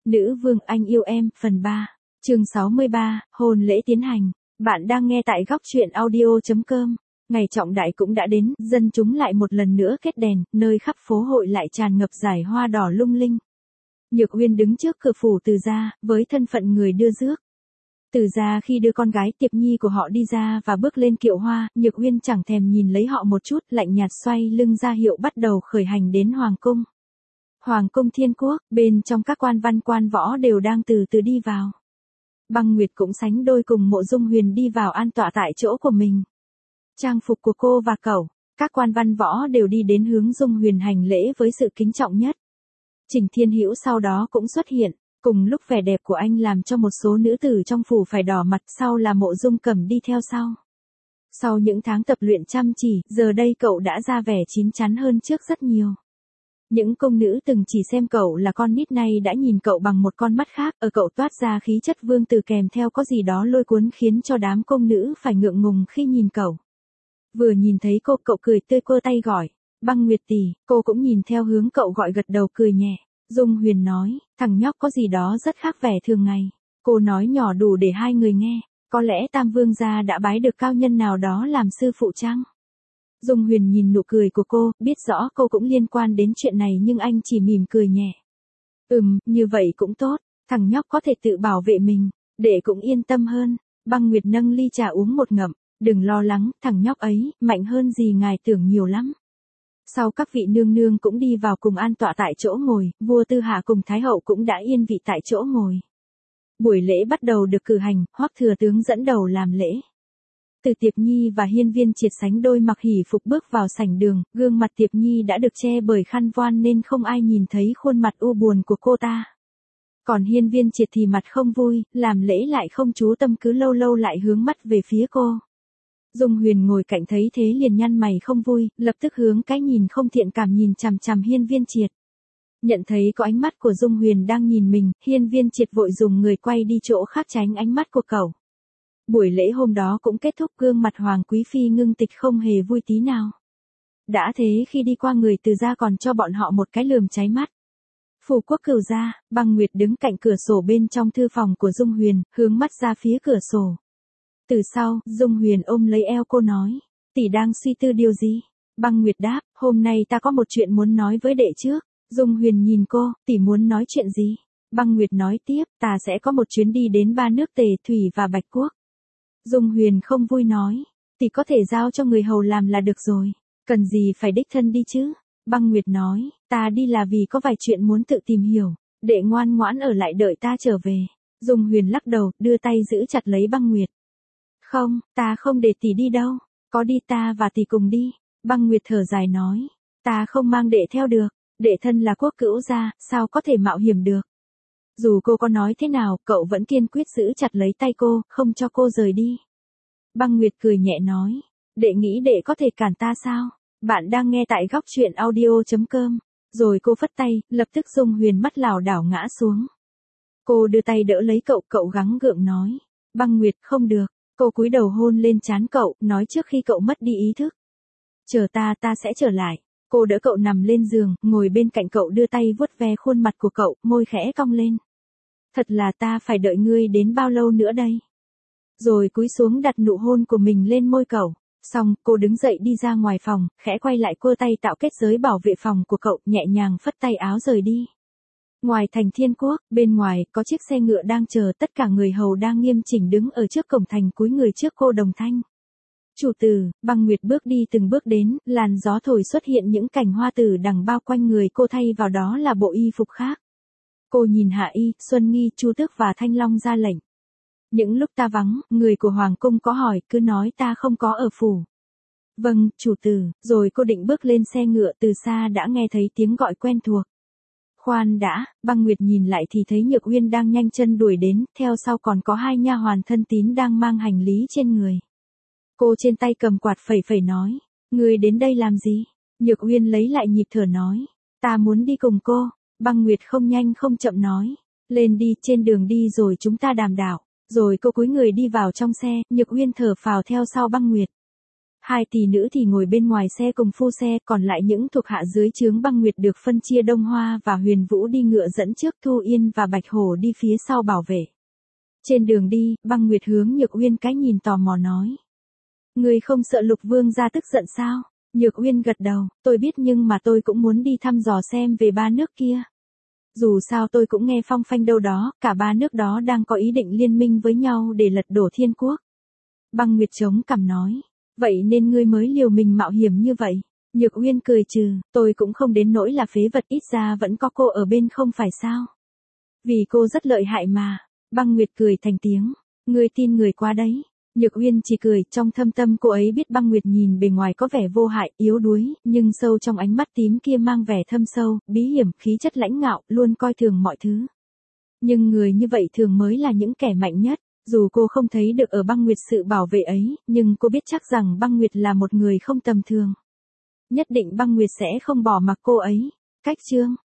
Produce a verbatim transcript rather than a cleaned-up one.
Nữ vương anh yêu em, phần ba, chương sáu mươi ba, hôn lễ tiến hành. Bạn đang nghe tại góc truyện audio chấm com. Ngày trọng đại cũng đã đến, dân chúng lại một lần nữa kết đèn, nơi khắp phố hội lại tràn ngập dải hoa đỏ lung linh. Nhược Uyên đứng trước cửa phủ Từ gia, với thân phận người đưa rước. Từ gia khi đưa con gái Tiệp Nhi của họ đi ra và bước lên kiệu hoa, Nhược Uyên chẳng thèm nhìn lấy họ một chút, lạnh nhạt xoay lưng ra hiệu bắt đầu khởi hành đến Hoàng cung. Hoàng cung Thiên Quốc, bên trong các quan văn quan võ đều đang từ từ đi vào. Băng Nguyệt cũng sánh đôi cùng Mộ Dung Huyền đi vào an tọa tại chỗ của mình. Trang phục của cô và cậu, các quan văn võ đều đi đến hướng Dung Huyền hành lễ với sự kính trọng nhất. Trình Thiên Hữu sau đó cũng xuất hiện, cùng lúc vẻ đẹp của anh làm cho một số nữ tử trong phủ phải đỏ mặt, sau là Mộ Dung Cẩm đi theo sau. Sau những tháng tập luyện chăm chỉ, giờ đây cậu đã ra vẻ chín chắn hơn trước rất nhiều. Những công nữ từng chỉ xem cậu là con nít nay đã nhìn cậu bằng một con mắt khác, ở cậu toát ra khí chất vương tử kèm theo có gì đó lôi cuốn khiến cho đám công nữ phải ngượng ngùng khi nhìn cậu. Vừa nhìn thấy cô, cậu cười tươi quơ tay gọi, Băng Nguyệt tỷ, cô cũng nhìn theo hướng cậu gọi gật đầu cười nhẹ. Dung Huyền nói, thằng nhóc có gì đó rất khác vẻ thường ngày. Cô nói nhỏ đủ để hai người nghe, có lẽ Tam Vương gia đã bái được cao nhân nào đó làm sư phụ chăng? Dung Huyền nhìn nụ cười của cô, biết rõ cô cũng liên quan đến chuyện này nhưng anh chỉ mỉm cười nhẹ. Ừm, như vậy cũng tốt, thằng nhóc có thể tự bảo vệ mình, để cũng yên tâm hơn. Băng Nguyệt nâng ly trà uống một ngụm, đừng lo lắng, thằng nhóc ấy, mạnh hơn gì ngài tưởng nhiều lắm. Sau các vị nương nương cũng đi vào cùng an tọa tại chỗ ngồi, vua Tư Hạ cùng Thái hậu cũng đã yên vị tại chỗ ngồi. Buổi lễ bắt đầu được cử hành, Hoắc thừa tướng dẫn đầu làm lễ. Từ Tiệp Nhi và Hiên Viên Triệt sánh đôi mặc hỉ phục bước vào sảnh đường, gương mặt Tiệp Nhi đã được che bởi khăn voan nên không ai nhìn thấy khuôn mặt u buồn của cô ta. Còn Hiên Viên Triệt thì mặt không vui, làm lễ lại không chú tâm cứ lâu lâu lại hướng mắt về phía cô. Dung Huyền ngồi cạnh thấy thế liền nhăn mày không vui, lập tức hướng cái nhìn không thiện cảm nhìn chằm chằm Hiên Viên Triệt. Nhận thấy có ánh mắt của Dung Huyền đang nhìn mình, Hiên Viên Triệt vội dùng người quay đi chỗ khác tránh ánh mắt của cậu. Buổi lễ hôm đó cũng kết thúc, gương mặt Hoàng Quý Phi ngưng tịch không hề vui tí nào. Đã thế khi đi qua người Từ gia còn cho bọn họ một cái lườm cháy mắt. Phủ Quốc Cửu gia, Băng Nguyệt đứng cạnh cửa sổ bên trong thư phòng của Dung Huyền, hướng mắt ra phía cửa sổ. Từ sau, Dung Huyền ôm lấy eo cô nói, tỷ đang suy tư điều gì? Băng Nguyệt đáp, hôm nay ta có một chuyện muốn nói với đệ trước. Dung Huyền nhìn cô, tỷ muốn nói chuyện gì? Băng Nguyệt nói tiếp, ta sẽ có một chuyến đi đến ba nước Tề, Thủy và Bạch Quốc. Dung Huyền không vui nói, tỷ có thể giao cho người hầu làm là được rồi, cần gì phải đích thân đi chứ? Băng Nguyệt nói, ta đi là vì có vài chuyện muốn tự tìm hiểu, đệ ngoan ngoãn ở lại đợi ta trở về. Dung Huyền lắc đầu, đưa tay giữ chặt lấy Băng Nguyệt. Không, ta không để tỷ đi đâu, có đi ta và tỷ cùng đi. Băng Nguyệt thở dài nói, ta không mang đệ theo được, đệ thân là quốc cữu gia, sao có thể mạo hiểm được. Dù cô có nói thế nào, cậu vẫn kiên quyết giữ chặt lấy tay cô, không cho cô rời đi. Băng Nguyệt cười nhẹ nói, đệ nghĩ đệ có thể cản ta sao? Bạn đang nghe tại góc truyện audio chấm com. Rồi cô phất tay, lập tức Dung Huyền mắt lảo đảo ngã xuống. Cô đưa tay đỡ lấy cậu, cậu gắng gượng nói, Băng Nguyệt không được. Cô cúi đầu hôn lên trán cậu, nói trước khi cậu mất đi ý thức. Chờ ta, ta sẽ trở lại. Cô đỡ cậu nằm lên giường, ngồi bên cạnh cậu đưa tay vuốt ve khuôn mặt của cậu, môi khẽ cong lên. Thật là ta phải đợi ngươi đến bao lâu nữa đây? Rồi cúi xuống đặt nụ hôn của mình lên môi cậu. Xong, cô đứng dậy đi ra ngoài phòng, khẽ quay lại quơ tay tạo kết giới bảo vệ phòng của cậu, nhẹ nhàng phất tay áo rời đi. Ngoài thành Thiên Quốc, bên ngoài, có chiếc xe ngựa đang chờ, tất cả người hầu đang nghiêm chỉnh đứng ở trước cổng thành cúi người trước cô đồng thanh. Chủ tử, Băng Nguyệt bước đi từng bước đến, làn gió thổi xuất hiện những cành hoa tử đằng bao quanh người cô, thay vào đó là bộ y phục khác. Cô nhìn Hạ Y, Xuân Nghi, Chu Tước và Thanh Long ra lệnh. Những lúc ta vắng, người của Hoàng cung có hỏi, cứ nói ta không có ở phủ. Vâng, chủ tử, rồi cô định bước lên xe ngựa, từ xa đã nghe thấy tiếng gọi quen thuộc. Khoan đã, Băng Nguyệt nhìn lại thì thấy Nhược Uyên đang nhanh chân đuổi đến, theo sau còn có hai nha hoàn thân tín đang mang hành lý trên người. Cô trên tay cầm quạt phẩy phẩy nói, người đến đây làm gì? Nhược Uyên lấy lại nhịp thở nói, ta muốn đi cùng cô. Băng Nguyệt không nhanh không chậm nói, lên đi, trên đường đi rồi chúng ta đàm đạo. Rồi cô cúi người đi vào trong xe, Nhược Uyên thở phào theo sau Băng Nguyệt. Hai tỷ nữ thì ngồi bên ngoài xe cùng phu xe, còn lại những thuộc hạ dưới trướng Băng Nguyệt được phân chia Đông Hoa và Huyền Vũ đi ngựa dẫn trước, Thu Yên và Bạch Hổ đi phía sau bảo vệ. Trên đường đi, Băng Nguyệt hướng Nhược Uyên cái nhìn tò mò nói. Người không sợ Lục Vương gia tức giận sao? Nhược Uyên gật đầu, tôi biết nhưng mà tôi cũng muốn đi thăm dò xem về ba nước kia. Dù sao tôi cũng nghe phong phanh đâu đó, cả ba nước đó đang có ý định liên minh với nhau để lật đổ Thiên Quốc. Băng Nguyệt chống cằm nói. Vậy nên ngươi mới liều mình mạo hiểm như vậy. Nhược Uyên cười trừ, tôi cũng không đến nỗi là phế vật, ít ra vẫn có cô ở bên không phải sao. Vì cô rất lợi hại mà. Băng Nguyệt cười thành tiếng. Ngươi tin người quá đấy. Nhược Uyên chỉ cười, trong thâm tâm cô ấy biết Băng Nguyệt nhìn bề ngoài có vẻ vô hại, yếu đuối, nhưng sâu trong ánh mắt tím kia mang vẻ thâm sâu, bí hiểm, khí chất lãnh ngạo, luôn coi thường mọi thứ. Nhưng người như vậy thường mới là những kẻ mạnh nhất. Dù cô không thấy được ở Băng Nguyệt sự bảo vệ ấy, nhưng cô biết chắc rằng Băng Nguyệt là một người không tầm thường. Nhất định Băng Nguyệt sẽ không bỏ mặc cô ấy. Cách chương